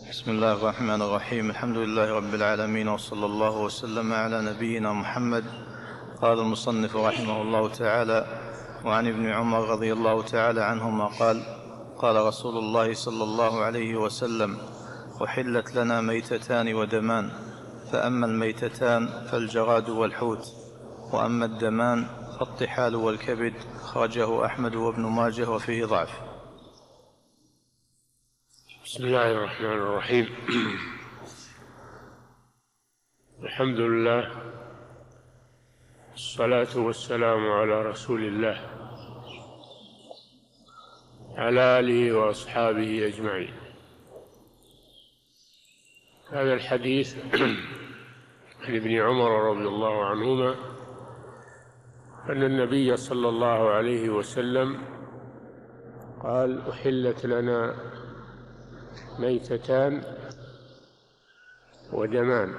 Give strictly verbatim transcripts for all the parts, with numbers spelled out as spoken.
بسم الله الرحمن الرحيم. الحمد لله رب العالمين، وصلى الله وسلم على نبينا محمد. قال المصنف رحمه الله تعالى: وعن ابن عمر رضي الله تعالى عنهما قال: قال رسول الله صلى الله عليه وسلم: أحلت لنا ميتتان ودمان، فأما الميتتان فالجراد والحوت، وأما الدمان فالطحال والكبد. خرجه أحمد وابن ماجه وفيه ضعف. بسم الله الرحمن الرحيم. الحمد لله، الصلاة والسلام على رسول الله على آله وأصحابه أجمعين. هذا الحديث عن ابن عمر رضي الله عنهما أن النبي صلى الله عليه وسلم قال: أحلت لنا ميتتان ودمان.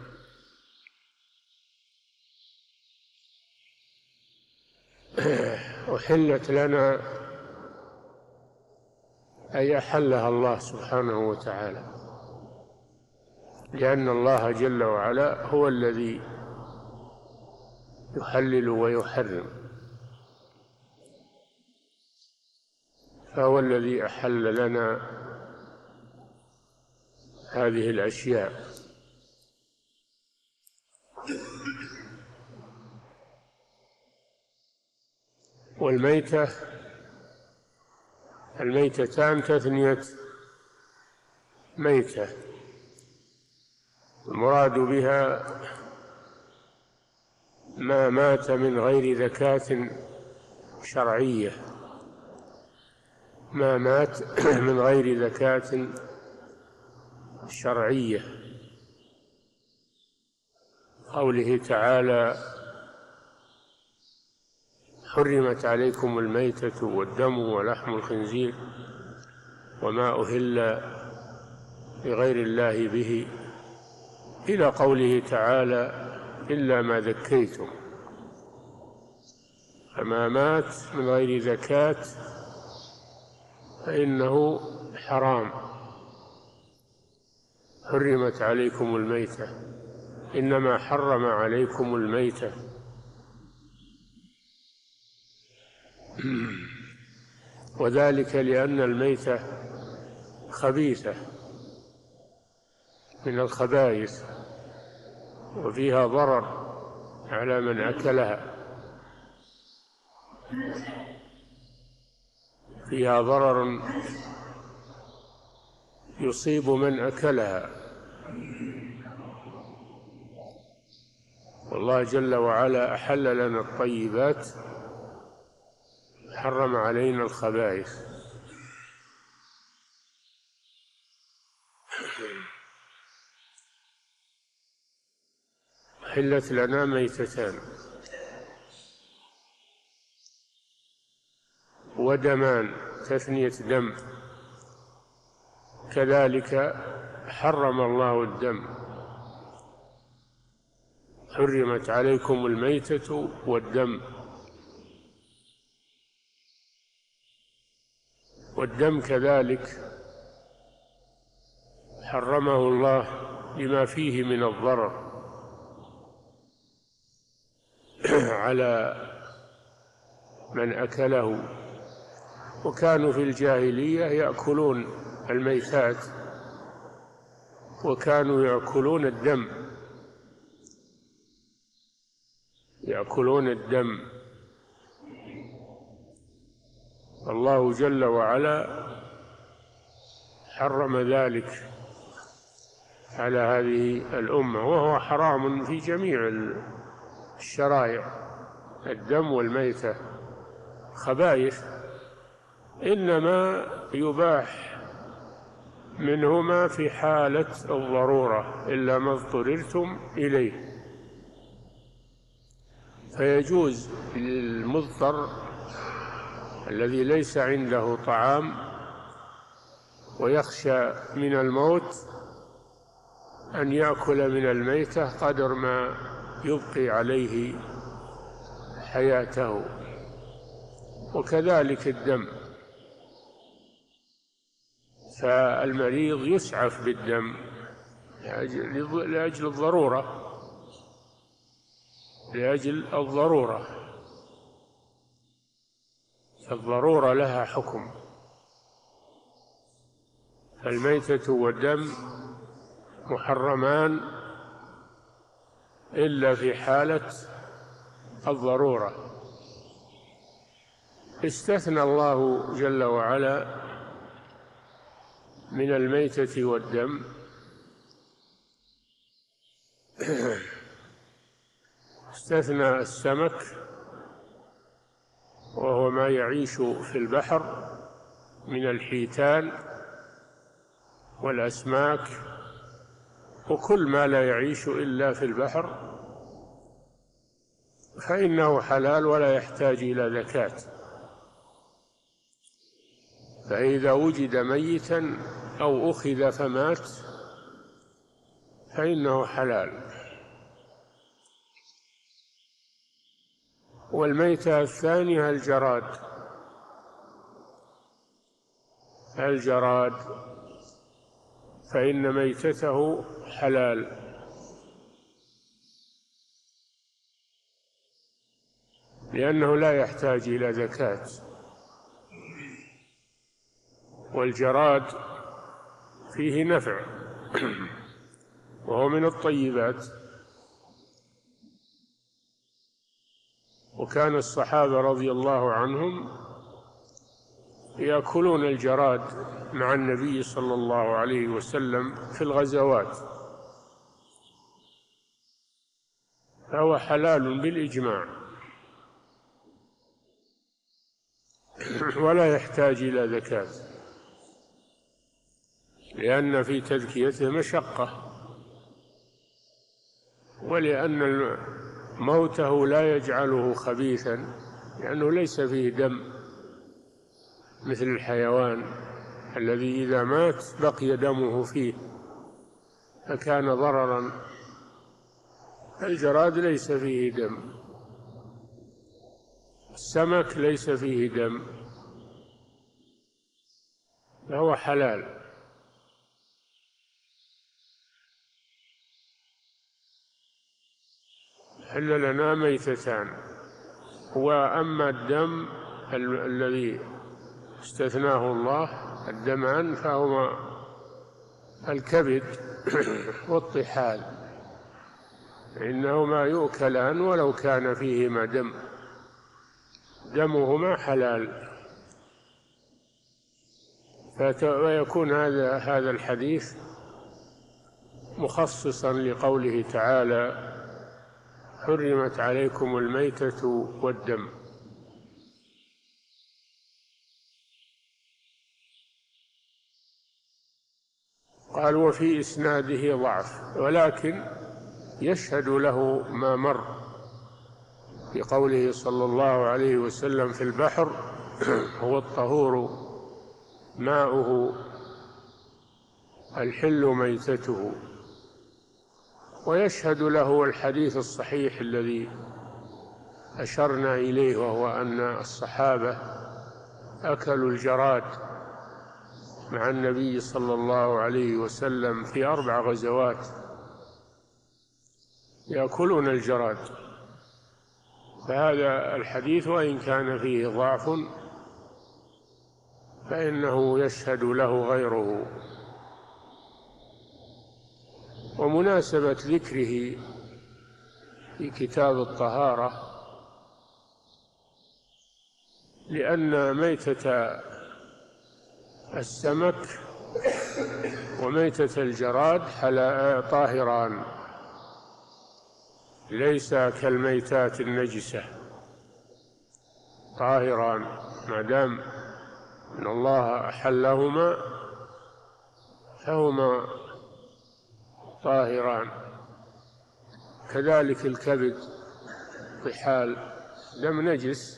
أحلت لنا أي أحلها الله سبحانه وتعالى، لأن الله جل وعلا هو الذي يحلل ويحرم، فهو الذي أحل لنا هذه الأشياء. والميتة الميتتان تثنية ميتة، المراد بها ما مات من غير زكاة شرعية، ما مات من غير زكاة شرعية. قوله تعالى: حرمت عليكم الميتة والدم ولحم الخنزير وما أهل لغير الله به، إلى قوله تعالى: إلا ما ذكيتم. فما مات من غير زكاة فإنه حرام. حرمت عليكم الميتة، إنما حرم عليكم الميتة. وذلك لأن الميتة خبيثة من الخبائث، وفيها ضرر على من أكلها، فيها ضرر يصيب من أكلها. والله جل وعلا أحل لنا الطيبات، حرم علينا الخبائث. أحلت لنا ميتتان ودمان، تثنية دم، كذلك حرم الله الدم. حرمت عليكم الميتة والدم. والدم كذلك حرمه الله لما فيه من الضرر على من أكله. وكانوا في الجاهلية يأكلون الميتات، وكانوا يأكلون الدم يأكلون الدم الله جل وعلا حرم ذلك على هذه الأمة، وهو حرام في جميع الشرائع. الدم والميتة خبائث، إنما يباح منهما في حالة الضرورة إلا ما اضطررتم إليه. فيجوز للمضطر الذي ليس عنده طعام ويخشى من الموت أن يأكل من الميتة قدر ما يبقي عليه حياته. وكذلك الدم، فالمريض يسعف بالدم لأجل الضرورة لأجل الضرورة فالضرورة لها حكم. الميتة والدم محرمان إلا في حالة الضرورة. استثنى الله جل وعلا من الميتة والدم استثنى السمك، وهو ما يعيش في البحر من الحيتان والأسماك وكل ما لا يعيش إلا في البحر، فإنه حلال ولا يحتاج إلى زكاة. فإذا وجد ميتا أو أخذ فمات فإنه حلال. والميتة الثانية الجراد الجراد فإن ميتته حلال، لأنه لا يحتاج إلى زكاة. والجراد فيه نفع وهو من الطيبات، وكان الصحابة رضي الله عنهم يأكلون الجراد مع النبي صلى الله عليه وسلم في الغزوات، فهو حلال بالإجماع ولا يحتاج إلى زكاة، لأن في تذكيته مشقة، ولأن موته لا يجعله خبيثا، لأنه ليس فيه دم مثل الحيوان الذي إذا مات بقي دمه فيه فكان ضررا. الجراد ليس فيه دم، السمك ليس فيه دم، فهو حلال. حل لنا ميتتان. وأما الدم ال- الذي استثناه الله الدمان فهو الكبد والطحال، إنهما يؤكلان ولو كان فيهما دم، دمهما حلال. فيكون هذا هذا الحديث مخصصا لقوله تعالى: حرمت عليكم الميتة والدم. قال: وفي إسناده ضعف، ولكن يشهد له ما مر في قوله صلى الله عليه وسلم: في البحر هو الطهور ماؤه الحل ميتته. ويشهد له الحديث الصحيح الذي أشرنا إليه، وهو أن الصحابة أكلوا الجراد مع النبي صلى الله عليه وسلم في أربع غزوات، يأكلون الجراد. فهذا الحديث وإن كان فيه ضعف فإنه يشهد له غيره. ومناسبة ذكره في كتاب الطهارة لأن ميتة السمك وميتة الجراد طاهران، ليس كالميتات النجسة، طاهران ما دام أن الله أحلهما فهما طاهران. كذلك الكبد طحال دم نجس،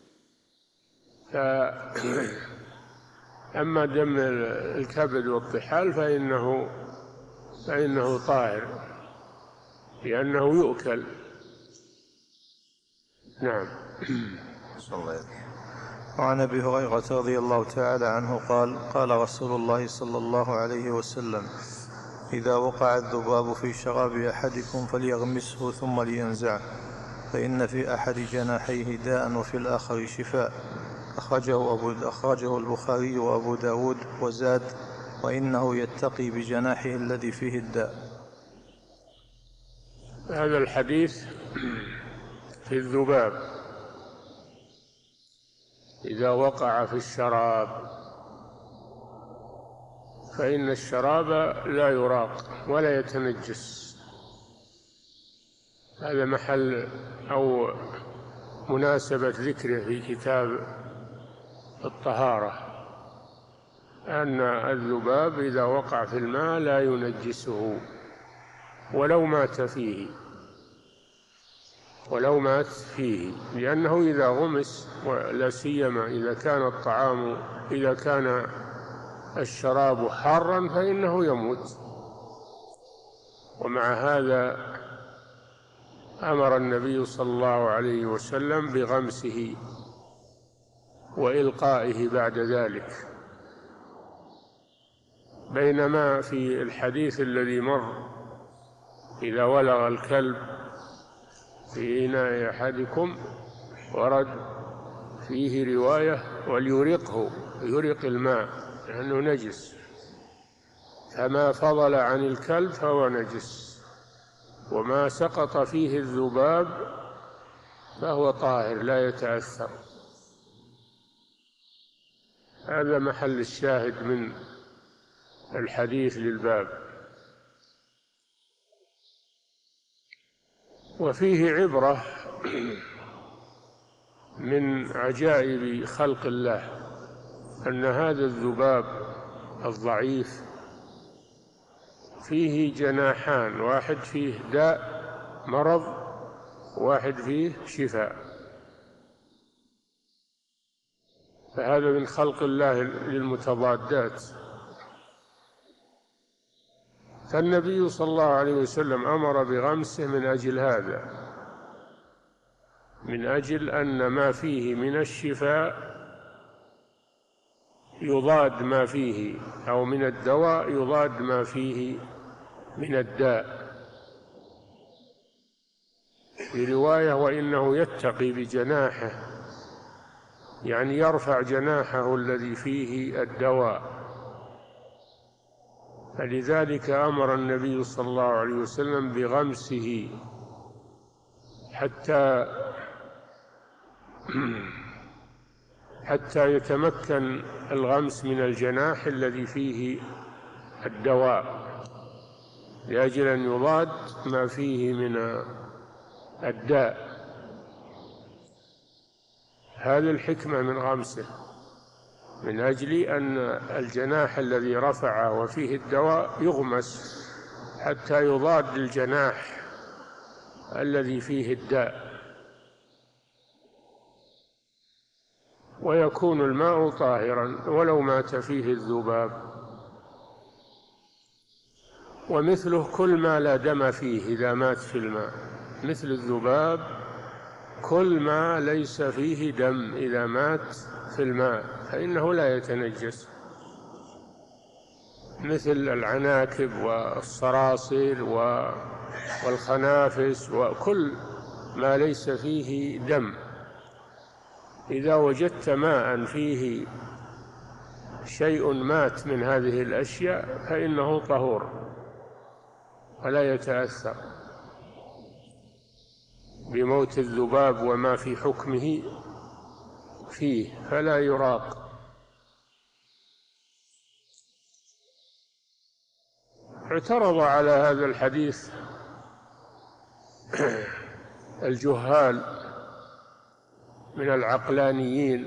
أما دم الكبد والطحال فإنه فإنه طاهر لأنه يؤكل. نعم. وعن أبي هريرة رضي الله تعالى عنه قال قال رسول الله صلى الله عليه وسلم: إذا وقع الذباب في شراب أحدكم فليغمسه ثم لينزعه، فإن في أحد جناحيه داء وفي الآخر شفاء. أخرجه, أبو أخرجه البخاري وأبو داود وزاد: وإنه يتقي بجناحه الذي فيه الداء. هذا الحديث في الذباب إذا وقع في الشراب، فإن الشراب لا يراق ولا يتنجس. هذا محل أو مناسبة ذكره في كتاب الطهارة، أن الذباب إذا وقع في الماء لا ينجسه ولو مات فيه ولو مات فيه لأنه إذا غمس، ولا سيما إذا كان الطعام إذا كان الشراب حارا فإنه يموت. ومع هذا أمر النبي صلى الله عليه وسلم بغمسه وإلقائه بعد ذلك، بينما في الحديث الذي مر إذا ولغ الكلب في إناء أحدكم ورد فيه رواية وليرقه، يرق الماء لأنه نجس، فما فضل عن الكلب فهو نجس، وما سقط فيه الذباب فهو طاهر لا يتأثر. هذا محل الشاهد من الحديث للباب. وفيه عبرة من عجائب خلق الله أن هذا الذباب الضعيف فيه جناحان، واحد فيه داء مرض، واحد فيه شفاء. فهذا من خلق الله للمتضادات. فالنبي صلى الله عليه وسلم أمر بغمسه من أجل هذا، من أجل أن ما فيه من الشفاء يضاد ما فيه، أو من الدواء يضاد ما فيه من الداء. في رواية: وإنه يتقي بجناحه، يعني يرفع جناحه الذي فيه الدواء. فلذلك أمر النبي صلى الله عليه وسلم بغمسه حتى حتى يتمكن الغمس من الجناح الذي فيه الدواء، لأجل أن يضاد ما فيه من الداء. هذه الحكمة من غمسه، من أجل أن الجناح الذي رفعه وفيه الدواء يغمس حتى يضاد الجناح الذي فيه الداء، ويكون الماء طاهرا ولو مات فيه الذباب. ومثله كل ما لا دم فيه إذا مات في الماء، مثل الذباب كل ما ليس فيه دم إذا مات في الماء فإنه لا يتنجس، مثل العناكب والصراصير والخنافس وكل ما ليس فيه دم. إذا وجدت ماء فيه شيء مات من هذه الأشياء فإنه طهور ولا يتأثر بموت الذباب وما في حكمه فيه، فلا يراق. اعترض على هذا الحديث الجهال من العقلانيين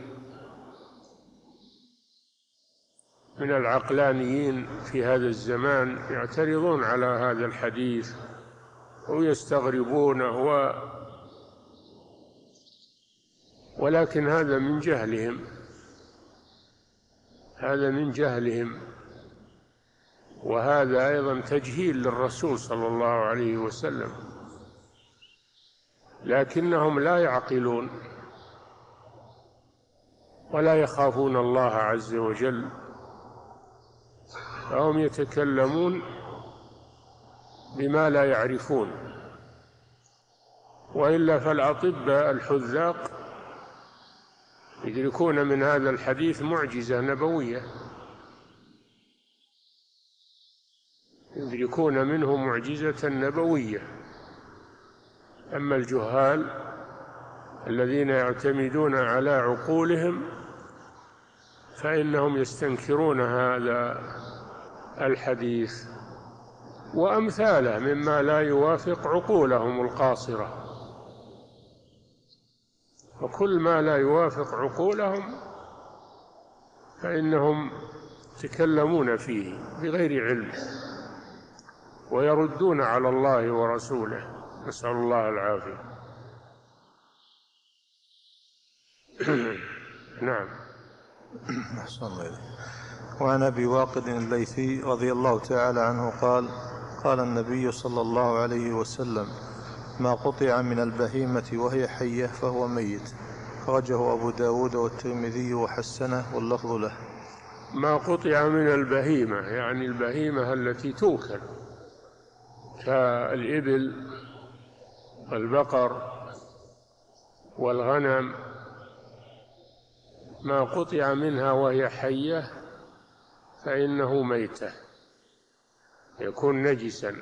من العقلانيين في هذا الزمان، يعترضون على هذا الحديث ويستغربونه، و ولكن هذا من جهلهم هذا من جهلهم وهذا أيضا تجهيل للرسول صلى الله عليه وسلم، لكنهم لا يعقلون ولا يخافون الله عز وجل، فهم يتكلمون بما لا يعرفون. وإلا فالأطباء الحذاق يدركون من هذا الحديث معجزة نبوية، يدركون منه معجزة نبوية. أما الجهال الذين يعتمدون على عقولهم فإنهم يستنكرون هذا الحديث وأمثاله مما لا يوافق عقولهم القاصرة. وكل ما لا يوافق عقولهم فإنهم يتكلمون فيه بغير علم ويردون على الله ورسوله، نسأل الله العافية. نعم. أحسن الله. وعن أبي واقد الليثي رضي الله تعالى عنه قال: قال النبي صلى الله عليه وسلم: ما قطع من البهيمة وهي حية فهو ميت. خرجه أبو داود والترمذي وحسنه واللفظ له. ما قطع من البهيمة يعني البهيمة التي توكل كالإبل والبقر والغنم، ما قطع منها وهي حية فإنه ميتة، يكون نجسا.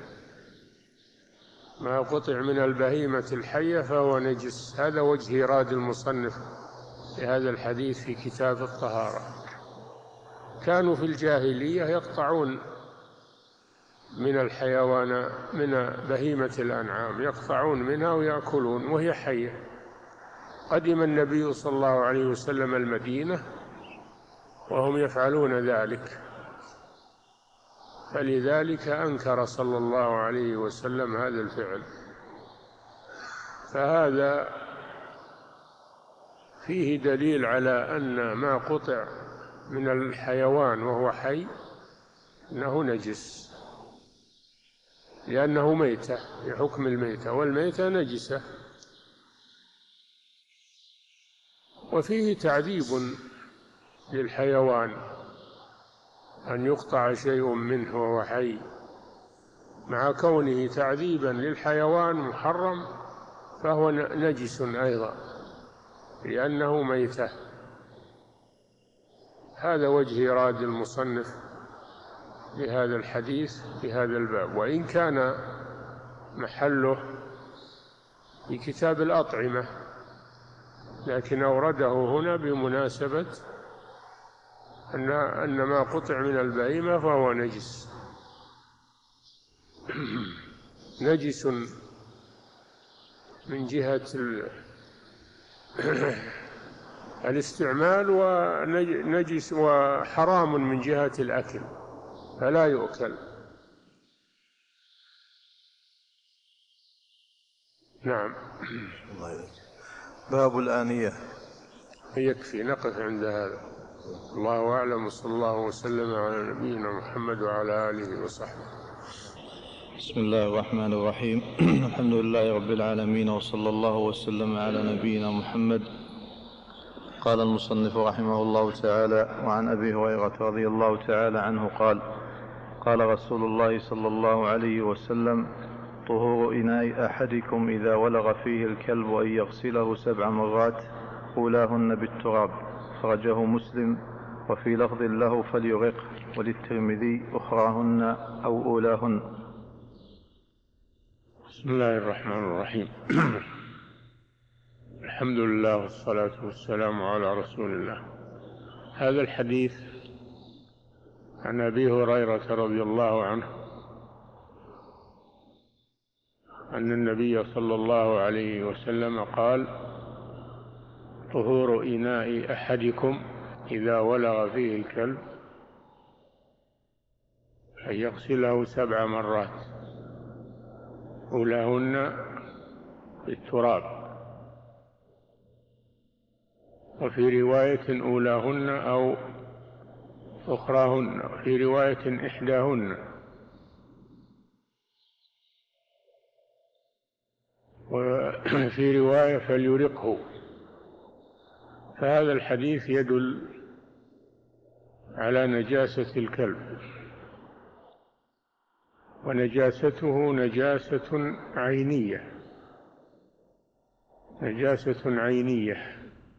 ما قطع من البهيمة الحية فهو نجس. هذا وجه إيراد المصنف لهذا الحديث في كتاب الطهارة. كانوا في الجاهلية يقطعون من الحيوان من بهيمة الأنعام، يقطعون منها ويأكلون وهي حية. قدم النبي صلى الله عليه وسلم المدينة وهم يفعلون ذلك، فلذلك أنكر صلى الله عليه وسلم هذا الفعل. فهذا فيه دليل على أن ما قطع من الحيوان وهو حي أنه نجس، لأنه ميتة بحكم الميتة، والميتة نجسة. وفيه تعذيب للحيوان أن يقطع شيء منه وهو حي، مع كونه تعذيبا للحيوان محرم فهو نجس أيضا لأنه ميتة. هذا وجه إيراد المصنف لهذا الحديث في هذا الباب، وإن كان محله في كتاب الأطعمة، لكن أورده هنا بمناسبة أن أن ما قطع من البهيمة فهو نجس نجس من جهة الاستعمال، ونجس وحرام من جهة الأكل، فلا يؤكل. نعم. باب الآنية. يكفي نقف عند هذا. الله أعلم، وصلى الله وسلم على نبينا محمد وعلى آله وصحبه. بسم الله الرحمن الرحيم. الحمد لله رب العالمين، وصلى الله وسلم على نبينا محمد. قال المصنف رحمه الله تعالى: وعن أبي هريرة رضي الله تعالى عنه قال: قال رسول الله صلى الله عليه وسلم: طهور إناء أحدكم إذا ولغ فيه الكلب أن يغسله سبع مرات أولاهن بالتراب. خرجه مسلم، وفي لفظ له فليغق، وللترمذي أخراهن أو أولاهن. بسم الله الرحمن الرحيم. الحمد لله والصلاة والسلام على رسول الله. هذا الحديث عن أبي هريرة رضي الله عنه أن النبي صلى الله عليه وسلم قال: طهور إناء أحدكم إذا ولغ فيه الكلب أن يغسله سبع مرات أولاهن بالتراب، وفي رواية أولاهن أو أخراهن، وفي رواية إحداهن، وفي رواية فليرقه، فهذا الحديث يدل على نجاسة الكلب، ونجاسته نجاسة عينية، نجاسة عينية.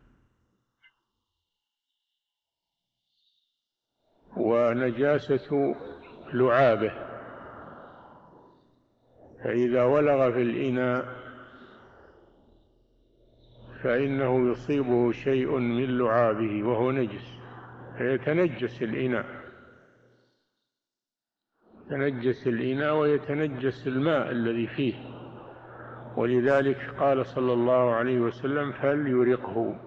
ونجاسة لعابه، فإذا ولغ في الإناء فإنه يصيبه شيء من لعابه وهو نجس، فيتنجس الإناء، يتنجس الإناء ويتنجس الماء الذي فيه. ولذلك قال صلى الله عليه وسلم: فليرقه.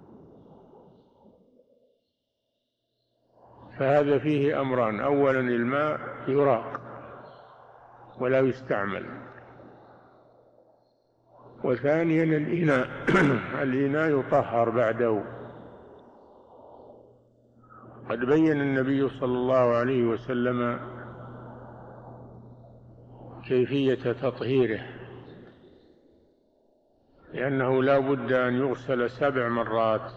فهذا فيه أمران: أولا الماء يراق ولا يستعمل، وثانيا الإناء الإناء يطهر بعده. قد بين النبي صلى الله عليه وسلم كيفية تطهيره، لأنه لا بد أن يغسل سبع مرات،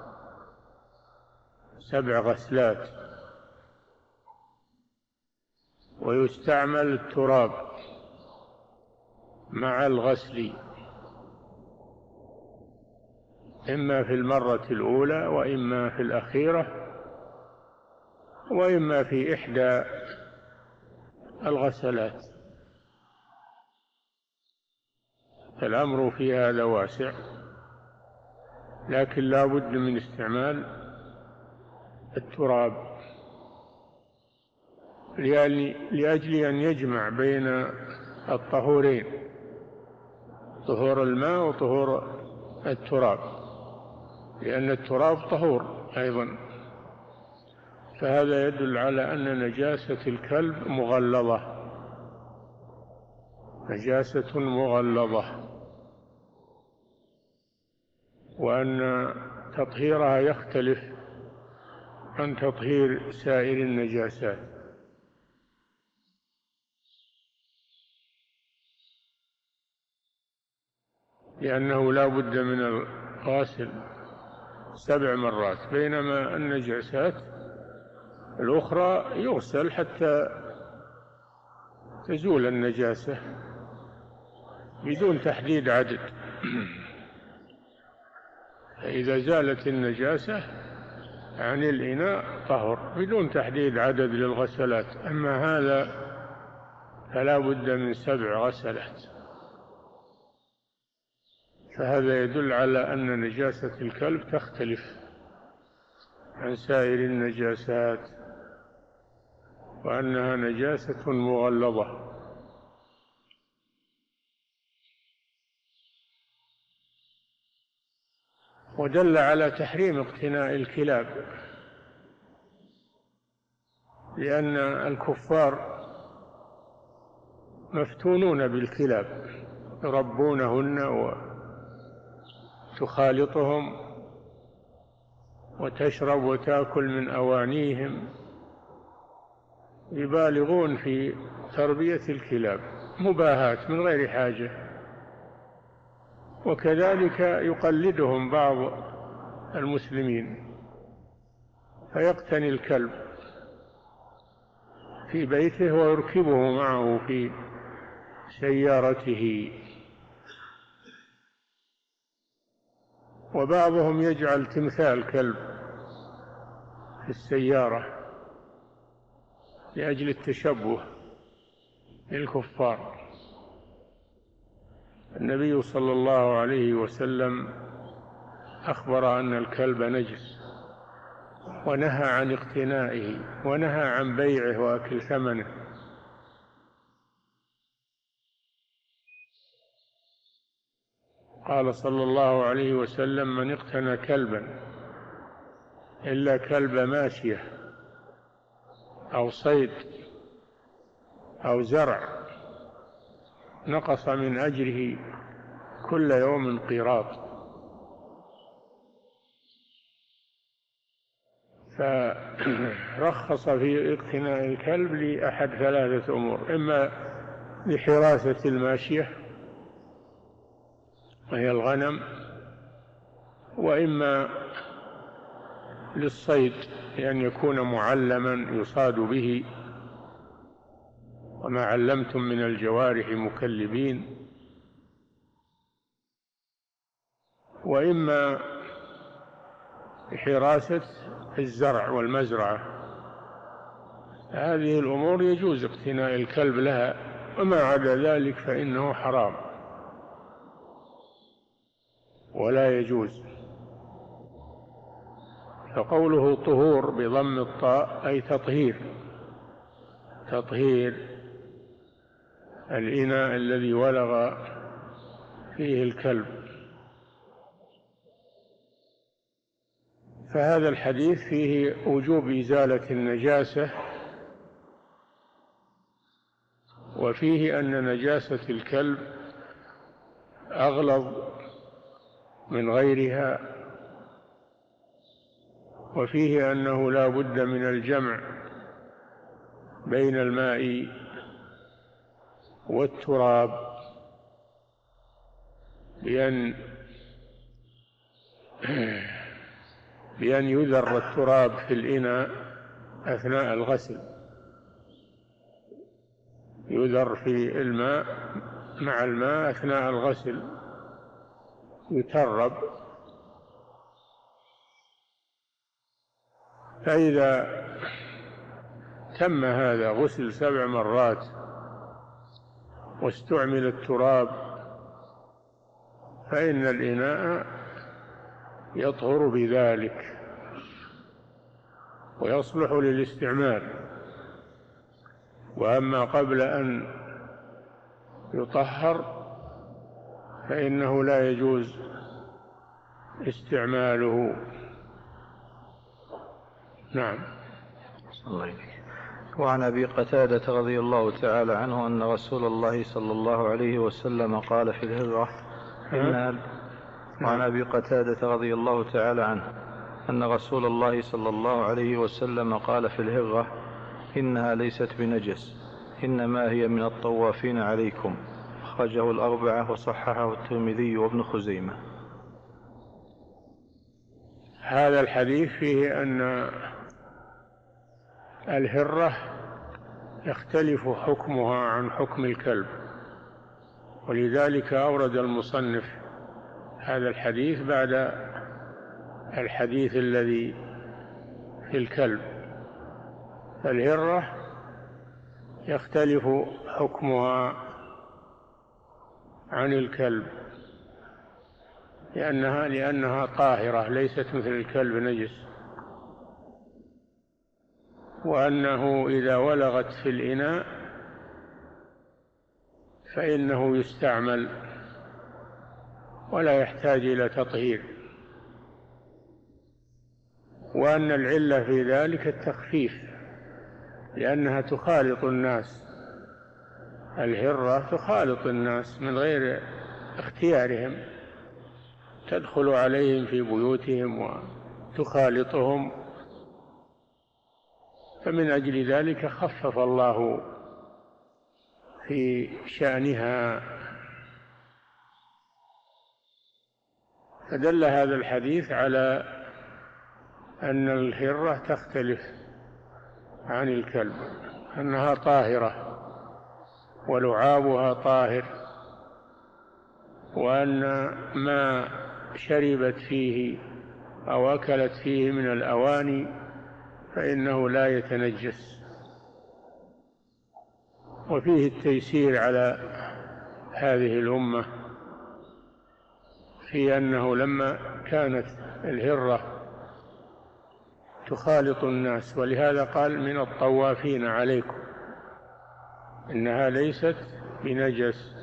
سبع غسلات، ويستعمل التراب مع الغسل، إما في المرة الأولى وإما في الأخيرة وإما في إحدى الغسلات. الأمر في هذا واسع، لكن لا بد من استعمال التراب لأجل أن يجمع بين الطهورين، طهور الماء وطهور التراب، لأن التراب طهور أيضا. فهذا يدل على أن نجاسة الكلب مغلظة، نجاسة مغلظة، وأن تطهيرها يختلف عن تطهير سائر النجاسات. لأنه لا بد من الغاسل سبع مرات، بينما النجاسات الأخرى يغسل حتى تزول النجاسة بدون تحديد عدد. فإذا زالت النجاسة عن الإناء طهر بدون تحديد عدد للغسلات، أما هذا فلا بد من سبع غسلات. فهذا يدل على أن نجاسة الكلب تختلف عن سائر النجاسات، وأنها نجاسة مغلظة. ودل على تحريم اقتناء الكلاب، لأن الكفار مفتونون بالكلاب، يربونهن وتخالطهم وتشرب وتأكل من أوانيهم، يبالغون في تربية الكلاب مباهاة من غير حاجة. وكذلك يقلدهم بعض المسلمين فيقتني الكلب في بيته ويركبه معه في سيارته، وبعضهم يجعل تمثال كلب في السيارة لأجل التشبه بالكفار. النبي صلى الله عليه وسلم أخبر أن الكلب نجس، ونهى عن اقتنائه، ونهى عن بيعه وأكل ثمنه. قال صلى الله عليه وسلم: من اقتنى كلبا إلا كلب ماشية أو صيد أو زرع نقص من أجره كل يوم قيراط. فرخص في اقتناء الكلب لأحد ثلاثة أمور: إما لحراسة الماشية وهي الغنم، وإما للصيد لأن يكون معلما يصاد به، وما علمتم من الجوارح مكلبين، وإما حراسة الزرع والمزرعة. هذه الأمور يجوز اقتناء الكلب لها، وما عدا ذلك فإنه حرام ولا يجوز. فقوله طهور بضم الطاء أي تطهير، تطهير الإناء الذي ولغ فيه الكلب. فهذا الحديث فيه وجوب إزالة النجاسة، وفيه أن نجاسة الكلب أغلظ من غيرها، وفيه أنه لا بد من الجمع بين الماء والتراب، بأن بأن يذر التراب في الإناء أثناء الغسل، يذر في الماء مع الماء أثناء الغسل، يترب. فإذا تم هذا غسل سبع مرات واستعمل التراب فإن الإناء يطهر بذلك ويصلح للاستعمال. وأما قبل أن يطهر فإنه لا يجوز استعماله. نعم. وعن أبي قتادة رضي الله تعالى عنه أن رسول الله صلى الله عليه وسلم قال في الهرة إن وعن أبي قتادة رضي الله تعالى عنه أن رسول الله صلى الله عليه وسلم قال في الهرة إنها ليست بنجس إنما هي من الطوافين عليكم. أخرجه الأربعة وصححه الترمذي وابن خزيمة. هذا الحديث فيه أن الهرة يختلف حكمها عن حكم الكلب، ولذلك أورد المصنف هذا الحديث بعد الحديث الذي في الكلب. الهرة يختلف حكمها عن الكلب لأنها لأنها طاهرة ليست مثل الكلب نجس، وأنه إذا ولغت في الإناء فإنه يستعمل ولا يحتاج إلى تطهير، وأن العلة في ذلك التخفيف لأنها تخالط الناس. الهرة تخالط الناس من غير اختيارهم، تدخل عليهم في بيوتهم وتخالطهم، فمن أجل ذلك خفف الله في شأنها. فدل هذا الحديث على أن الهرة تختلف عن الكلب، أنها طاهرة ولعابها طاهر، وأن ما شربت فيه أو أكلت فيه من الأواني فإنه لا يتنجس. وفيه التيسير على هذه الأمة في أنه لما كانت الهرة تخالط الناس، ولهذا قال من الطوافين عليكم، إنها ليست بنجس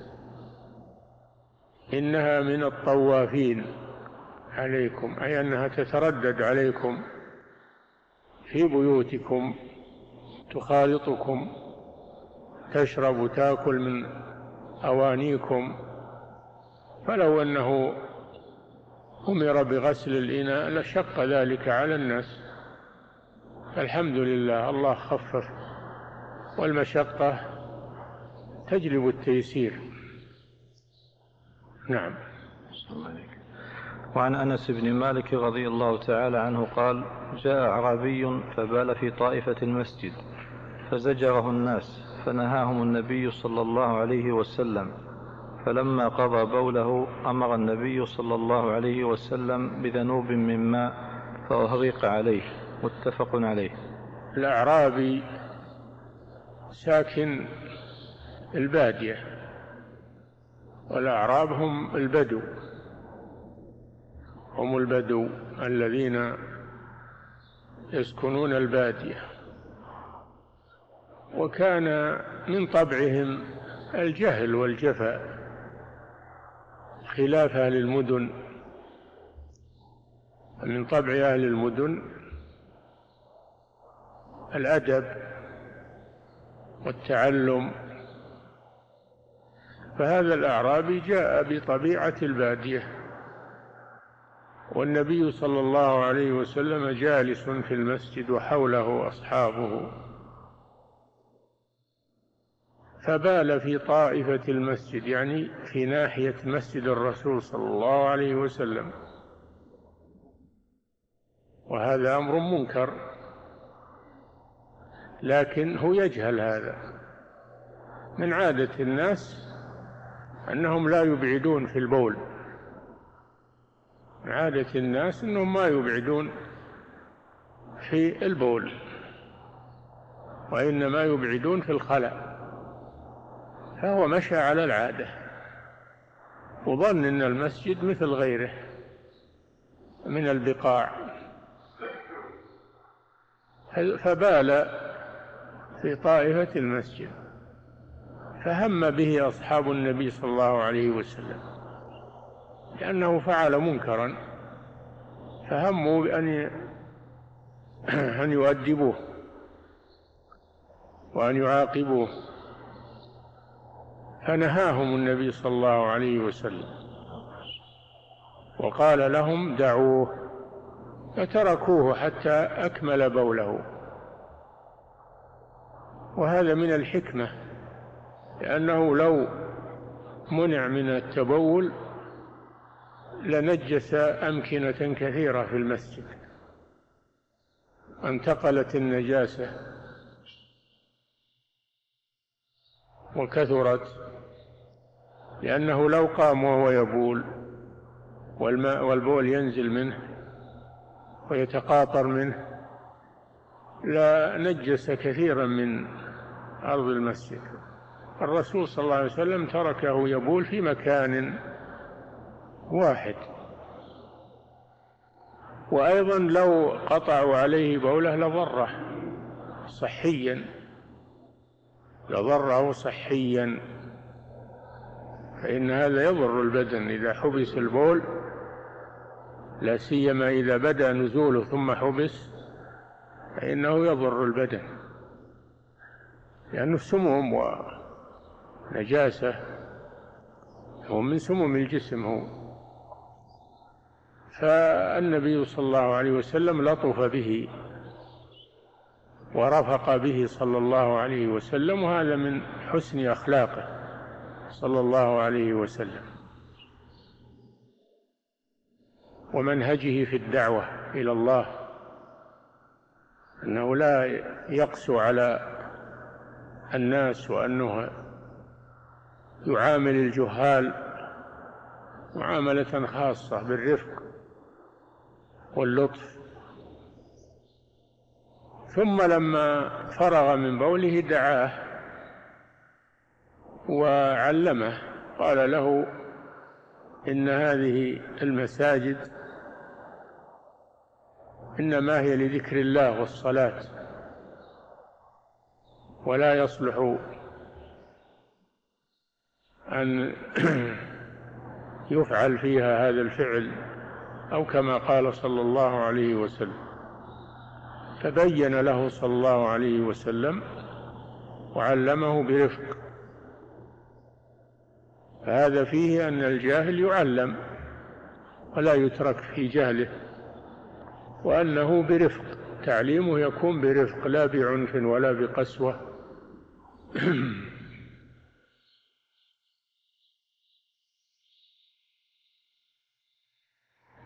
إنها من الطوافين عليكم، أي أنها تتردد عليكم في بيوتكم، تخالطكم، تشرب وتأكل من أوانيكم. فلو أنه أمر بغسل الإناء لشق ذلك على الناس، فالحمد لله الله خفف، والمشقة تجلب التيسير. نعم. وعن أنس بن مالك رضي الله تعالى عنه قال: جاء أعرابي فبال في طائفة المسجد فزجره الناس فنهاهم النبي صلى الله عليه وسلم، فلما قضى بوله أمر النبي صلى الله عليه وسلم بذنوب من ماء فأهريق عليه. متفق عليه. الأعرابي ساكن البادية، والأعراب هم البدو، هم البدو الذين يسكنون البادية، وكان من طبعهم الجهل والجفاء خلاف أهل المدن. من طبع أهل المدن الأدب والتعلم، فهذا الأعرابي جاء بطبيعة البادية، والنبي صلى الله عليه وسلم جالس في المسجد وحوله أصحابه، فبال في طائفة المسجد، يعني في ناحية مسجد الرسول صلى الله عليه وسلم، وهذا أمر منكر، لكن هو يجهل هذا. من عادة الناس أنهم لا يبعدون في البول، من عادة الناس أنهم ما يبعدون في البول، وإنما يبعدون في الخلاء، فهو مشى على العادة وظن أن المسجد مثل غيره من البقاع، فبال في طائفة المسجد، فهم به أصحاب النبي صلى الله عليه وسلم لأنه فعل منكرا، فهموا بأن أن يؤدبوه وأن يعاقبوه، فنهاهم النبي صلى الله عليه وسلم وقال لهم دعوه، فتركوه حتى أكمل بوله. وهذا من الحكمة، لأنه لو منع من التبول لنجس أمكنة كثيرة في المسجد، انتقلت النجاسة وكثرت، لأنه لو قام وهو يبول والماء والبول ينزل منه ويتقاطر منه لا نجس كثيرا من أرض المسجد. الرسول صلى الله عليه وسلم تركه يبول في مكان واحد، وأيضا لو قطعوا عليه بوله لضره صحيا، لضره صحيا، فإن هذا يضر البدن إذا حبس البول، لا سيما إذا بدأ نزوله ثم حبس، فإنه يضر البدن، لأنه سموم ونجاسة، هو من سموم الجسم هو. فالنبي صلى الله عليه وسلم لطف به ورفق به صلى الله عليه وسلم، وهذا من حسن أخلاقه صلى الله عليه وسلم ومنهجه في الدعوة إلى الله، أنه لا يقسو على الناس، وأنه يعامل الجهال معاملة خاصة بالرفق واللطف. ثم لما فرغ من بوله دعاه وعلمه، قال له إن هذه المساجد إنما هي لذكر الله والصلاة، ولا يصلح أن يفعل فيها هذا الفعل، أو كما قال صلى الله عليه وسلم. فبين له صلى الله عليه وسلم وعلمه برفق، فهذا فيه أن الجاهل يعلم ولا يترك في جهله، وأنه برفق، تعليمه يكون برفق لا بعنف ولا بقسوة.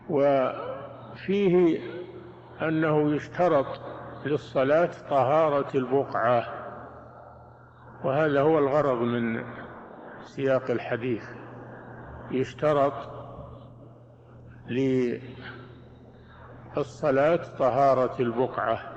وفيه أنه يشترط للصلاة طهارة البقعة، وهذا هو الغرض من سياق الحديث، يشترط للصلاة طهارة البقعة.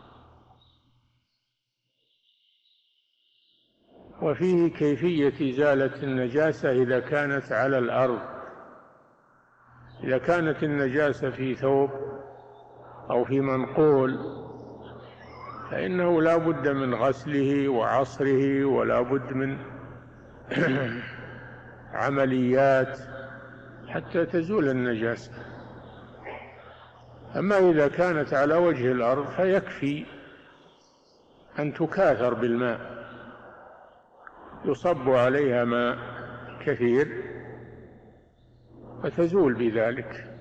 وفيه كيفية إزالة النجاسة إذا كانت على الأرض. إذا كانت النجاسة في ثوب أو في منقول فإنه لا بد من غسله وعصره، ولا بد من عمليات حتى تزول النجاسة. أما إذا كانت على وجه الأرض فيكفي أن تكاثر بالماء، يصب عليها ماء كثير فتزول بذلك،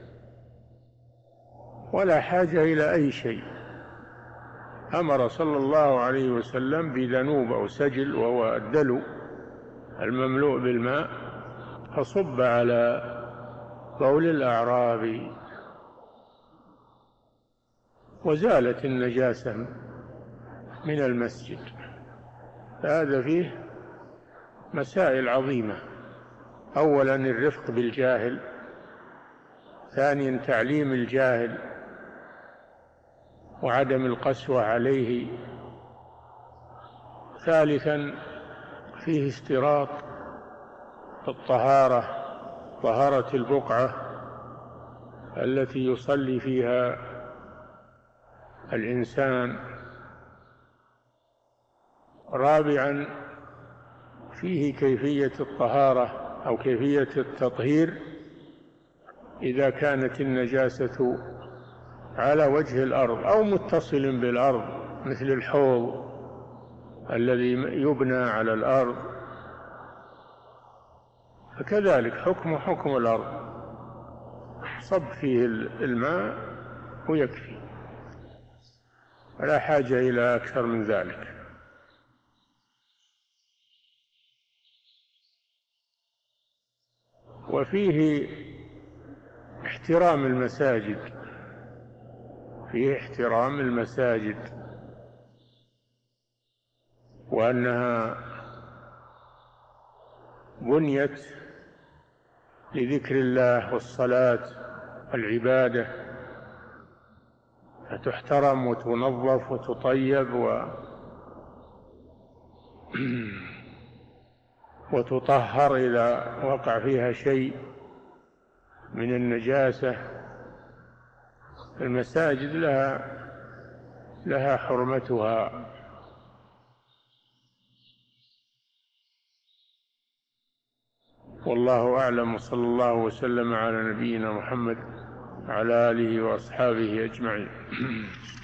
ولا حاجة إلى أي شيء. أمر صلى الله عليه وسلم بذنوب أو سجل، وهو الدلو المملوء بالماء، فصب على بول الأعرابي وزالت النجاسة من المسجد. فهذا فيه مسائل عظيمة: أولا الرفق بالجاهل، ثانيا تعليم الجاهل وعدم القسوة عليه، ثالثا فيه اشتراط الطهارة، طهارة البقعة التي يصلي فيها الإنسان، رابعا فيه كيفية الطهارة أو كيفية التطهير إذا كانت النجاسة على وجه الأرض أو متصل بالأرض، مثل الحوض الذي يبنى على الأرض، فكذلك حكم حكم الأرض، صب فيه الماء ويكفي، ولا حاجة إلى أكثر من ذلك. وفيه احترام المساجد، فيه احترام المساجد، وأنها بنيت لذكر الله والصلاة والعبادة، فتحترم وتنظف وتطيب و وتطهر إذا وقع فيها شيء من النجاسة. المساجد لها لها حرمتها. والله أعلم، وصلى الله وسلم على نبينا محمد وعلى آله وأصحابه أجمعين.